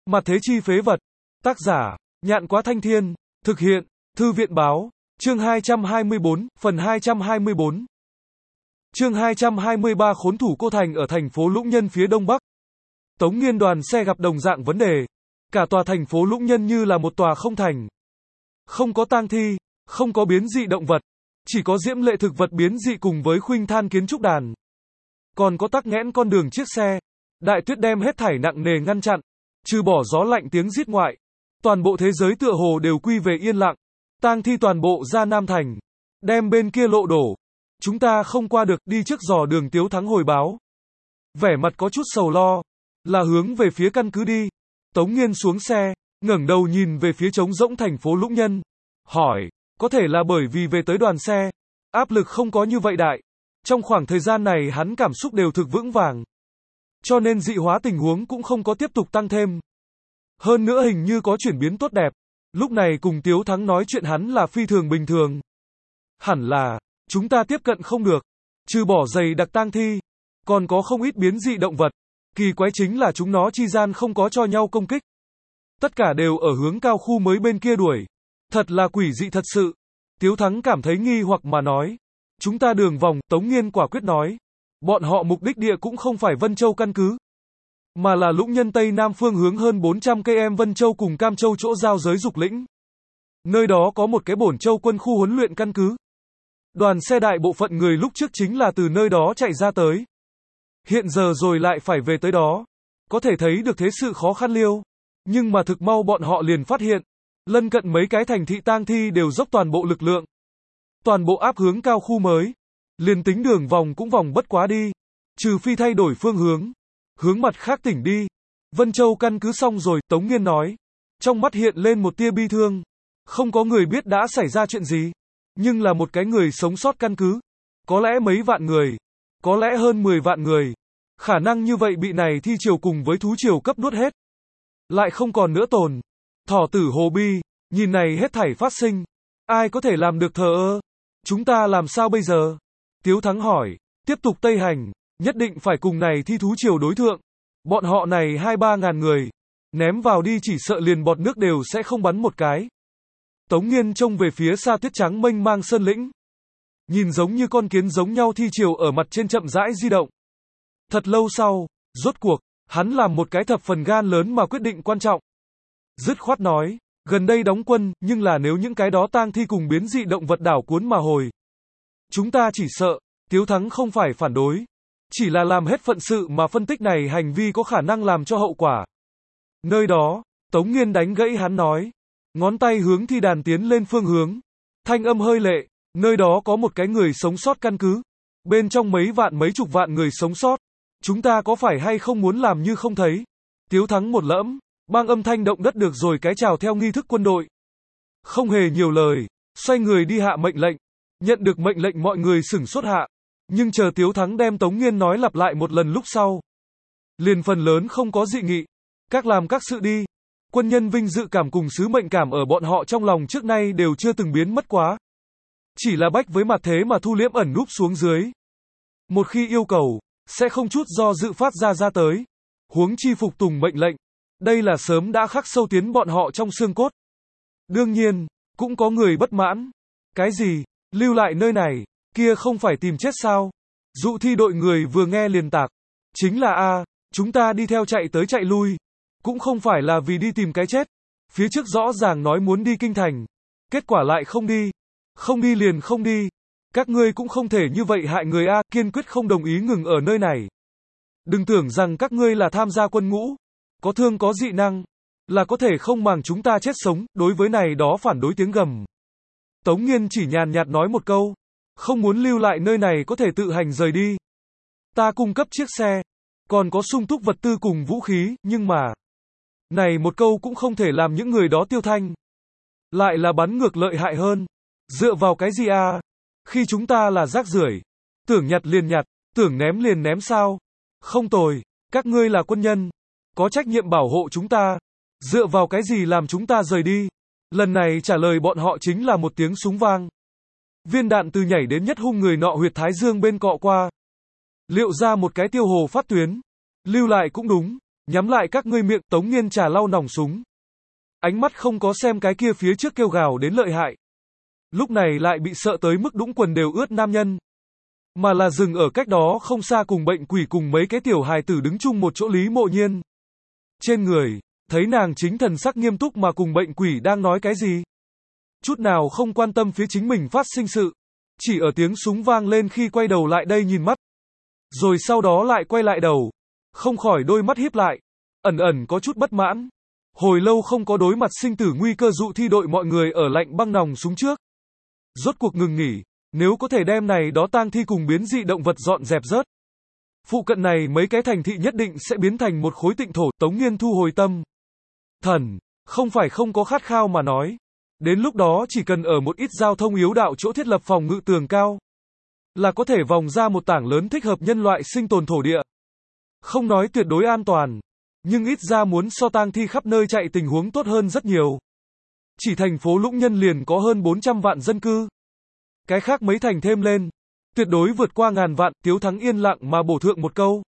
Mặt thế chi phế vật. Tác giả, Nhạn Quá Thanh Thiên. Thực hiện, Thư viện Báo. Chương 224, phần 224. Chương 223 Khốn thủ Cô Thành ở thành phố Lũng Nhân phía đông bắc. Tống Nghiên đoàn xe gặp đồng dạng vấn đề. Cả tòa thành phố Lũng Nhân như là một tòa không thành. Không có tang thi, không có biến dị động vật, chỉ có diễm lệ thực vật biến dị cùng với khuynh than kiến trúc đàn. Còn có tắc nghẽn con đường chiếc xe. Đại tuyết đem hết thảy nặng nề ngăn chặn. Trừ bỏ gió lạnh tiếng rít ngoại, toàn bộ thế giới tựa hồ đều quy về yên lặng. Tang thi toàn bộ ra Nam Thành. Đem bên kia lộ đổ. Chúng ta không qua được, đi trước dò đường Tiếu Thắng hồi báo. Vẻ mặt có chút sầu lo. Là hướng về phía căn cứ đi. Tống Nghiên xuống xe, ngẩng đầu nhìn về phía trống rỗng thành phố Lũng Nhân. Hỏi, có thể là bởi vì về tới đoàn xe, áp lực không có như vậy đại. Trong khoảng thời gian này hắn cảm xúc đều thực vững vàng. Cho nên dị hóa tình huống cũng không có tiếp tục tăng thêm. Hơn nữa hình như có chuyển biến tốt đẹp. Lúc này cùng Tiếu Thắng nói chuyện hắn là phi thường bình thường. Hẳn là, chúng ta tiếp cận không được. Trừ bỏ dày đặc tang thi, còn có không ít biến dị động vật. Kỳ quái chính là chúng nó chi gian không có cho nhau công kích. Tất cả đều ở hướng cao khu mới bên kia đuổi. Thật là quỷ dị thật sự. Tiếu Thắng cảm thấy nghi hoặc mà nói. Chúng ta đường vòng, Tống Nghiên quả quyết nói. Bọn họ mục đích địa cũng không phải Vân Châu căn cứ, mà là Lũng Nhân Tây Nam phương hướng hơn 400 km Vân Châu cùng Cam Châu chỗ giao giới Dục Lĩnh. Nơi đó có một cái Bổn Châu quân khu huấn luyện căn cứ. Đoàn xe đại bộ phận người lúc trước chính là từ nơi đó chạy ra tới. Hiện giờ rồi lại phải về tới đó. Có thể thấy được thế sự khó khăn liêu. Nhưng mà thực mau bọn họ liền phát hiện. Lân cận mấy cái thành thị tang thi đều dốc toàn bộ lực lượng. Toàn bộ áp hướng cao khu mới. Liền tính đường vòng cũng vòng bất quá đi. Trừ phi thay đổi phương hướng. Hướng mặt khác tỉnh đi. Vân Châu căn cứ xong rồi, Tống Nghiên nói. Trong mắt hiện lên một tia bi thương. Không có người biết đã xảy ra chuyện gì. Nhưng là một cái người sống sót căn cứ. Có lẽ mấy vạn người. Có lẽ hơn 10 vạn người. Khả năng như vậy bị này thi triều cùng với thú triều cấp nuốt hết. Lại không còn nữa tồn. Thỏ tử Hồ Bi, nhìn này hết thảy phát sinh. Ai có thể làm được thờ ơ? Chúng ta làm sao bây giờ? Tiếu Thắng hỏi. Tiếp tục Tây hành. Nhất định phải cùng này thi thú triều đối thượng. Bọn họ này 2-3 ngàn người. Ném vào đi chỉ sợ liền bọt nước đều sẽ không bắn một cái. Tống Nghiên trông về phía xa tuyết trắng mênh mang sơn lĩnh. Nhìn giống như con kiến giống nhau thi triều ở mặt trên chậm rãi di động. Thật lâu sau, rốt cuộc, hắn làm một cái thập phần gan lớn mà quyết định quan trọng. Dứt khoát nói, gần đây đóng quân, nhưng là nếu những cái đó tang thi cùng biến dị động vật đảo cuốn mà hồi. Chúng ta chỉ sợ, Tiếu Thắng không phải phản đối. Chỉ là làm hết phận sự mà phân tích này hành vi có khả năng làm cho hậu quả. Nơi đó, Tống Nghiên đánh gãy hắn nói. Ngón tay hướng thi đàn tiến lên phương hướng. Thanh âm hơi lệ, nơi đó có một cái người sống sót căn cứ. Bên trong mấy vạn mấy chục vạn người sống sót. Chúng ta có phải hay không muốn làm như không thấy? Tiếu Thắng một lẫm, bang âm thanh động đất được rồi cái chào theo nghi thức quân đội. Không hề nhiều lời, xoay người đi hạ mệnh lệnh. Nhận được mệnh lệnh mọi người sửng sốt hạ. Nhưng chờ Tiếu Thắng đem Tống Nghiên nói lặp lại một lần lúc sau. Liền phần lớn không có dị nghị. Các làm các sự đi. Quân nhân vinh dự cảm cùng sứ mệnh cảm ở bọn họ trong lòng trước nay đều chưa từng biến mất quá. Chỉ là bách với mặt thế mà thu liễm ẩn núp xuống dưới. Một khi yêu cầu, sẽ không chút do dự phát ra tới. Huống chi phục tùng mệnh lệnh. Đây là sớm đã khắc sâu tiến bọn họ trong xương cốt. Đương nhiên, cũng có người bất mãn. Cái gì? Lưu lại nơi này, kia không phải tìm chết sao? Dụ thi đội người vừa nghe liền tạc. Chính là chúng ta đi theo chạy tới chạy lui. Cũng không phải là vì đi tìm cái chết. Phía trước rõ ràng nói muốn đi kinh thành. Kết quả lại không đi. Không đi liền không đi. Các ngươi cũng không thể như vậy hại người kiên quyết không đồng ý ngừng ở nơi này. Đừng tưởng rằng các ngươi là tham gia quân ngũ. Có thương có dị năng. Là có thể không màng chúng ta chết sống, đối với này đó phản đối tiếng gầm. Tống Nghiên chỉ nhàn nhạt nói một câu. Không muốn lưu lại nơi này có thể tự hành rời đi. Ta cung cấp chiếc xe. Còn có sung túc vật tư cùng vũ khí, nhưng mà. Này một câu cũng không thể làm những người đó tiêu thanh. Lại là bắn ngược lợi hại hơn. Dựa vào cái gì Khi chúng ta là rác rưởi. Tưởng nhặt liền nhặt, tưởng ném liền ném sao? Không tồi, các ngươi là quân nhân. Có trách nhiệm bảo hộ chúng ta. Dựa vào cái gì làm chúng ta rời đi? Lần này trả lời bọn họ chính là một tiếng súng vang. Viên đạn từ nhảy đến nhất hung người nọ huyệt thái dương bên cọ qua. Liệu ra một cái tiêu hồ phát tuyến. Lưu lại cũng đúng. Nhắm lại các ngươi miệng, Tống Nghiên trà lau nòng súng. Ánh mắt không có xem cái kia phía trước kêu gào đến lợi hại. Lúc này lại bị sợ tới mức đũng quần đều ướt nam nhân. Mà là dừng ở cách đó không xa cùng bệnh quỷ cùng mấy cái tiểu hài tử đứng chung một chỗ Lý Mộ Nhiên. Trên người, thấy nàng chính thần sắc nghiêm túc mà cùng bệnh quỷ đang nói cái gì. Chút nào không quan tâm phía chính mình phát sinh sự. Chỉ ở tiếng súng vang lên khi quay đầu lại đây nhìn mắt. Rồi sau đó lại quay lại đầu. Không khỏi đôi mắt híp lại. Ẩn ẩn có chút bất mãn. Hồi lâu không có đối mặt sinh tử nguy cơ dụ thi đội mọi người ở lạnh băng nòng súng trước. Rốt cuộc ngừng nghỉ. Nếu có thể đem này đó tang thi cùng biến dị động vật dọn dẹp rớt. Phụ cận này mấy cái thành thị nhất định sẽ biến thành một khối tịnh thổ. Tống Nghiên thu hồi tâm. Thần, không phải không có khát khao mà nói. Đến lúc đó chỉ cần ở một ít giao thông yếu đạo chỗ thiết lập phòng ngự tường cao. Là có thể vòng ra một tảng lớn thích hợp nhân loại sinh tồn thổ địa. Không nói tuyệt đối an toàn. Nhưng ít ra muốn so tang thi khắp nơi chạy tình huống tốt hơn rất nhiều. Chỉ thành phố Lũng Nhân liền có hơn 400 vạn dân cư. Cái khác mấy thành thêm lên. Tuyệt đối vượt qua ngàn vạn, Tiếu Thắng yên lặng mà bổ thượng một câu.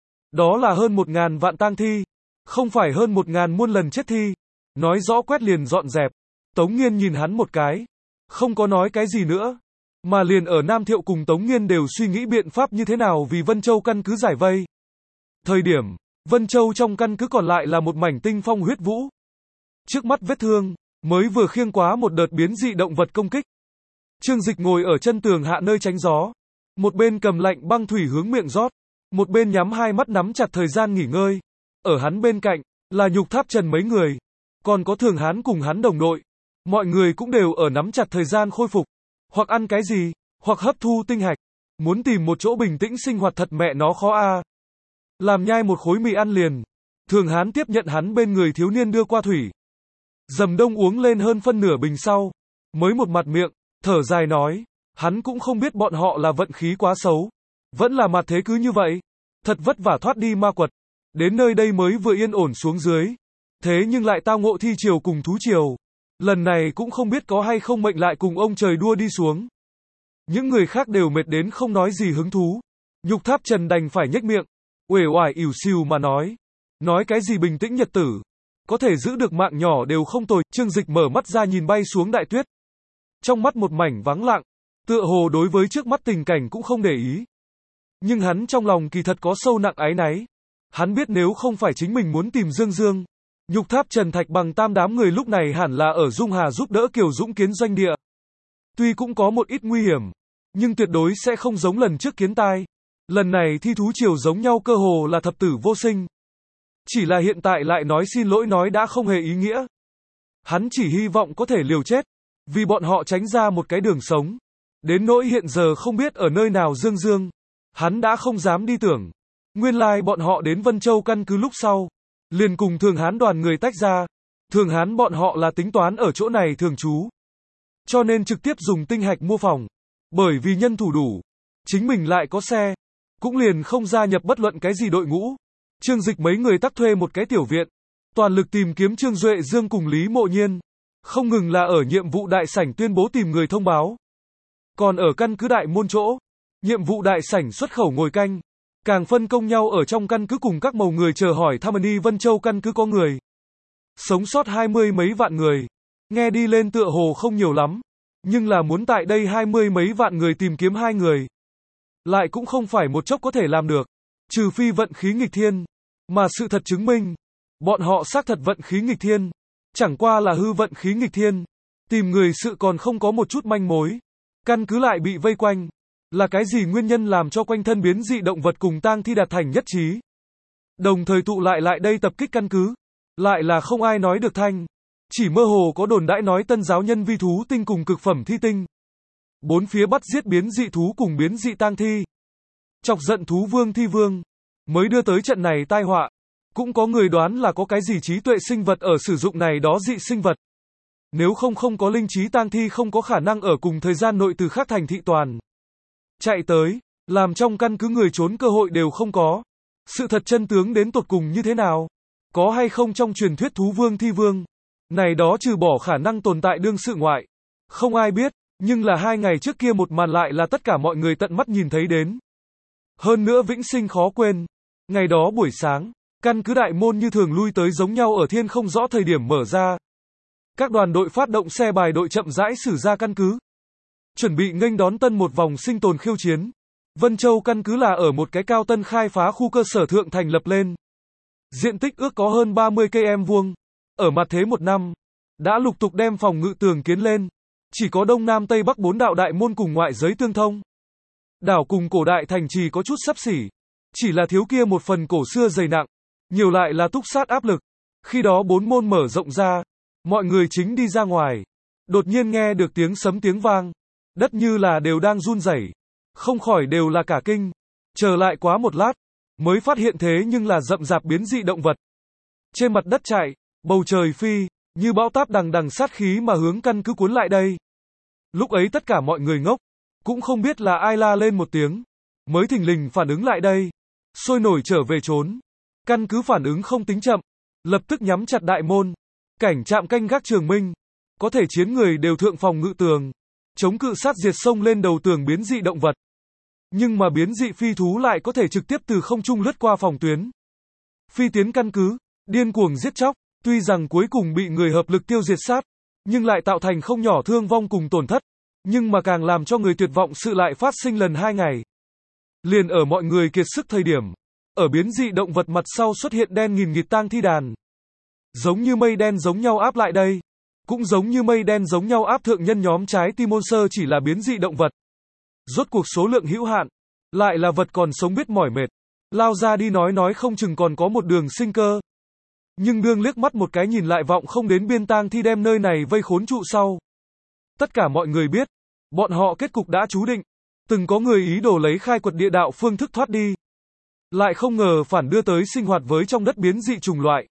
Đó là hơn 1.000 vạn tang thi. Không phải hơn 1.000 muôn lần chết thi. Nói rõ quét liền dọn dẹp. Tống Nghiên nhìn hắn một cái. Không có nói cái gì nữa. Mà liền ở Nam Thiệu cùng Tống Nghiên đều suy nghĩ biện pháp như thế nào vì Vân Châu căn cứ giải vây. Thời điểm, Vân Châu trong căn cứ còn lại là một mảnh tinh phong huyết vũ. Trước mắt vết thương, mới vừa khiêng quá một đợt biến dị động vật công kích. Trương Dịch ngồi ở chân tường hạ nơi tránh gió. Một bên cầm lạnh băng thủy hướng miệng rót. Một bên nhắm hai mắt nắm chặt thời gian nghỉ ngơi. Ở hắn bên cạnh, là Nhục Tháp Trần mấy người. Còn có Thường Hán cùng hắn đồng đội. Mọi người cũng đều ở nắm chặt thời gian khôi phục. Hoặc ăn cái gì, hoặc hấp thu tinh hạch. Muốn tìm một chỗ bình tĩnh sinh hoạt thật mẹ nó khó a. Làm nhai một khối mì ăn liền. Thường Hán tiếp nhận hắn bên người thiếu niên đưa qua thủy. Dầm Đông uống lên hơn phân nửa bình sau. Mới một mặt miệng, thở dài nói. Hắn cũng không biết bọn họ là vận khí quá xấu. Vẫn là mặt thế cứ như vậy. Thật vất vả thoát đi ma quật. Đến nơi đây mới vừa yên ổn xuống dưới. Thế nhưng lại tao ngộ thi triều cùng thú triều. Lần này cũng không biết có hay không mệnh lại cùng ông trời đua đi xuống. Những người khác đều mệt đến không nói gì hứng thú. Nhục Tháp Trần đành phải nhếch miệng. Uể oải ỉu xìu mà nói. Nói cái gì bình tĩnh nhật tử. Có thể giữ được mạng nhỏ đều không tồi. Trương Dịch mở mắt ra nhìn bay xuống đại tuyết. Trong mắt một mảnh vắng lặng. Tựa hồ đối với trước mắt tình cảnh cũng không để ý. Nhưng hắn trong lòng kỳ thật có sâu nặng áy náy. Hắn biết nếu không phải chính mình muốn tìm Dương Dương. Nhục Tháp Trần Thạch Bằng Tam đám người lúc này hẳn là ở Dung Hà giúp đỡ Kiều Dũng kiến doanh địa. Tuy cũng có một ít nguy hiểm. Nhưng tuyệt đối sẽ không giống lần trước kiến tai. Lần này thi thú triều giống nhau cơ hồ là thập tử vô sinh. Chỉ là hiện tại lại nói xin lỗi nói đã không hề ý nghĩa. Hắn chỉ hy vọng có thể liều chết. Vì bọn họ tránh ra một cái đường sống. Đến nỗi hiện giờ không biết ở nơi nào Dương Dương. Hắn đã không dám đi tưởng. Nguyên lai bọn họ đến Vân Châu căn cứ lúc sau. Liền cùng Thường Hán đoàn người tách ra. Thường Hán bọn họ là tính toán ở chỗ này thường trú. Cho nên trực tiếp dùng tinh hạch mua phòng. Bởi vì nhân thủ đủ. Chính mình lại có xe. Cũng liền không gia nhập bất luận cái gì đội ngũ. Trương Dịch mấy người tắc thuê một cái tiểu viện. Toàn lực tìm kiếm Trương Duệ Dương cùng Lý Mộ Nhiên. Không ngừng là ở nhiệm vụ đại sảnh tuyên bố tìm người thông báo. Còn ở căn cứ đại môn chỗ. Nhiệm vụ đại sảnh xuất khẩu ngồi canh. Càng phân công nhau ở trong căn cứ cùng các màu người chờ hỏi thăm đi Vân Châu căn cứ có người. Sống sót 20 mấy vạn người. Nghe đi lên tựa hồ không nhiều lắm. Nhưng là muốn tại đây 20 mấy vạn người tìm kiếm 2 người. Lại cũng không phải một chốc có thể làm được. Trừ phi vận khí nghịch thiên. Mà sự thật chứng minh. Bọn họ xác thật vận khí nghịch thiên. Chẳng qua là hư vận khí nghịch thiên. Tìm người sự còn không có một chút manh mối. Căn cứ lại bị vây quanh. Là cái gì nguyên nhân làm cho quanh thân biến dị động vật cùng tang thi đạt thành nhất trí? Đồng thời tụ lại đây tập kích căn cứ. Lại là không ai nói được thanh. Chỉ mơ hồ có đồn đãi nói tân giáo nhân vi thú tinh cùng cực phẩm thi tinh. Bốn phía bắt giết biến dị thú cùng biến dị tang thi. Chọc giận thú vương thi vương. Mới đưa tới trận này tai họa. Cũng có người đoán là có cái gì trí tuệ sinh vật ở sử dụng này đó dị sinh vật. Nếu không có linh trí tang thi không có khả năng ở cùng thời gian nội từ khác thành thị toàn. Chạy tới, làm trong căn cứ người trốn cơ hội đều không có. Sự thật chân tướng đến tột cùng như thế nào? Có hay không trong truyền thuyết thú vương thi vương? Này đó trừ bỏ khả năng tồn tại đương sự ngoại. Không ai biết, nhưng là 2 ngày trước kia một màn lại là tất cả mọi người tận mắt nhìn thấy đến. Hơn nữa vĩnh sinh khó quên. Ngày đó buổi sáng, Căn cứ đại môn như thường lui tới giống nhau ở thiên không rõ thời điểm mở ra. Các đoàn đội phát động xe bài đội chậm rãi xử ra căn cứ. Chuẩn bị nghênh đón tân một vòng sinh tồn khiêu chiến. Vân Châu căn cứ là ở một cái cao tân khai phá khu cơ sở thượng thành lập lên. Diện tích ước có hơn 30 km vuông. Ở mặt thế một năm, đã lục tục đem phòng ngự tường kiến lên. Chỉ có đông nam tây bắc 4 đạo đại môn cùng ngoại giới tương thông. Đảo cùng cổ đại thành trì có chút xấp xỉ. Chỉ là thiếu kia một phần cổ xưa dày nặng. Nhiều lại là túc sát áp lực. Khi đó 4 môn mở rộng ra. Mọi người chính đi ra ngoài. Đột nhiên nghe được tiếng sấm tiếng vang. Đất như là đều đang run rẩy. Không khỏi đều là cả kinh. Chờ lại quá một lát. Mới phát hiện thế nhưng là rậm rạp biến dị động vật. Trên mặt đất chạy. Bầu trời phi. Như bão táp đằng đằng sát khí mà hướng căn cứ cuốn lại đây. Lúc ấy tất cả mọi người ngốc. Cũng không biết là ai la lên một tiếng. Mới thình lình phản ứng lại đây. Sôi nổi trở về trốn. Căn cứ phản ứng không tính chậm. Lập tức nhắm chặt đại môn. Cảnh trạm canh gác Trường Minh. Có thể chiến người đều thượng phòng ngự tường. Chống cự sát diệt sông lên đầu tường biến dị động vật. Nhưng mà biến dị phi thú lại có thể trực tiếp từ không trung lướt qua phòng tuyến. Phi tiến căn cứ. Điên cuồng giết chóc. Tuy rằng cuối cùng bị người hợp lực tiêu diệt sát. Nhưng lại tạo thành không nhỏ thương vong cùng tổn thất. Nhưng mà càng làm cho người tuyệt vọng sự lại phát sinh lần 2 ngày. Liền ở mọi người kiệt sức thời điểm. Ở biến dị động vật mặt sau xuất hiện đen nghìn nghịt tang thi đàn. Giống như mây đen giống nhau áp lại đây. Cũng giống như mây đen giống nhau áp thượng nhân nhóm trái tim môn sơ chỉ là biến dị động vật. Rốt cuộc số lượng hữu hạn. Lại là vật còn sống biết mỏi mệt. Lao ra đi nói không chừng còn có một đường sinh cơ. Nhưng đương liếc mắt một cái nhìn lại vọng không đến biên tang thi đem nơi này vây khốn trụ sau. Tất cả mọi người biết. Bọn họ kết cục đã chú định. Từng có người ý đồ lấy khai quật địa đạo phương thức thoát đi. Lại không ngờ phản đưa tới sinh hoạt với trong đất biến dị trùng loại.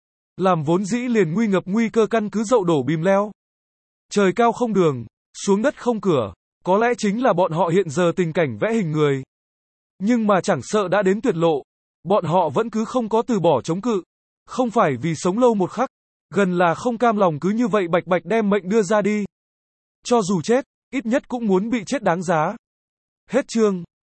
Làm vốn dĩ liền nguy ngập nguy cơ căn cứ dậu đổ bìm leo. Trời cao không đường, xuống đất không cửa. Có lẽ chính là bọn họ hiện giờ tình cảnh vẽ hình người. Nhưng mà chẳng sợ đã đến tuyệt lộ. Bọn họ vẫn cứ không có từ bỏ chống cự. Không phải vì sống lâu một khắc. Gần là không cam lòng cứ như vậy bạch bạch đem mệnh đưa ra đi. Cho dù chết, ít nhất cũng muốn bị chết đáng giá. Hết chương.